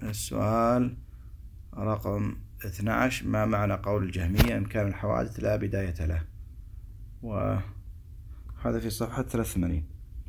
السؤال رقم 12: ما معنى قول الجهمية إمكان الحوادث لا بداية له؟ وهذا في صفحة 83.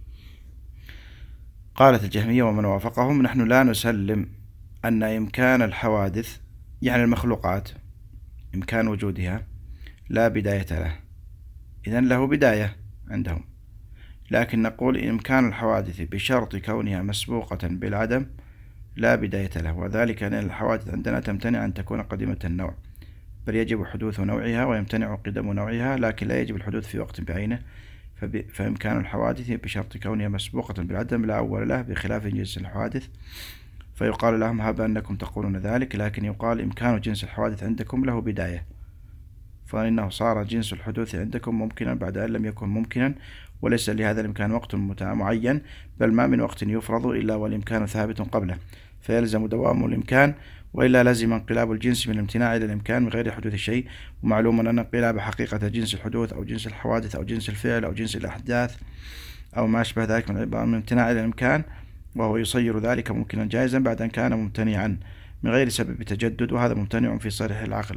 قالت الجهمية ومن وافقهم: نحن لا نسلم أن إمكان الحوادث يعني المخلوقات إمكان وجودها لا بداية له، إذن له بداية عندهم، لكن نقول إمكان الحوادث بشرط كونها مسبوقة بالعدم لا بداية له، وذلك أن الحوادث عندنا تمتنع أن تكون قديمة النوع، بل يجب حدوث نوعها ويمتنع قدم نوعها، لكن لا يجب الحدوث في وقت بعينه. فإمكان الحوادث بشرط كونها مسبوقة بالعدم لا أول له، بخلاف جنس الحوادث، فيقال لهم: هب أنكم تقولون ذلك، لكن يقال إمكان جنس الحوادث عندكم له بداية، فإنه صار جنس الحدوث عندكم ممكنا بعد أن لم يكن ممكنا، وليس لهذا الإمكان وقت معين، بل ما من وقت يفرض إلا والإمكان ثابت قبله، فيلزم دوام الإمكان، وإلا لزم انقلاب الجنس من الامتناع إلى الإمكان من غير حدوث شيء. ومعلوم أن انقلاب حقيقة جنس الحدوث أو جنس الحوادث أو جنس الفعل أو جنس الأحداث أو ما أشبه ذلك من الامتناع إلى الإمكان، وهو يصير ذلك ممكنا جائزا بعد أن كان ممتنعا من غير سبب تجدد، وهذا ممتنع في صريح العقل.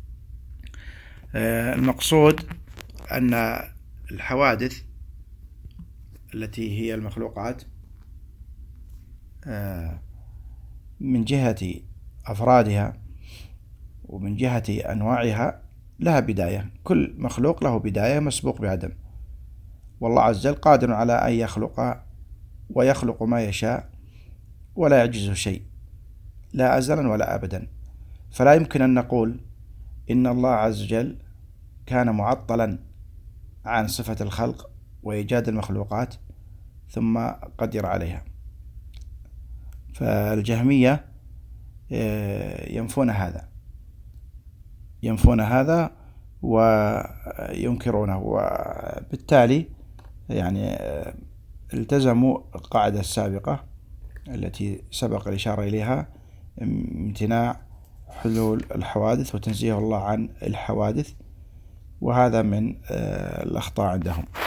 المقصود أن الحوادث التي هي المخلوقات من جهة أفرادها ومن جهة أنواعها لها بداية، كل مخلوق له بداية مسبوق بعدم، والله عز وجل قادر على أن يخلق ويخلق ما يشاء ولا يعجزه شيء، لا أزلا ولا أبدا، فلا يمكن أن نقول إن الله عز وجل كان معطلا عن صفة الخلق وإيجاد المخلوقات ثم قدر عليها. فالجهمية ينفون هذا وينكرونه، وبالتالي يعني التزموا القاعدة السابقة التي سبق الإشارة إليها: امتناع حلول الحوادث وتنزيه الله عن الحوادث، وهذا من الأخطاء عندهم.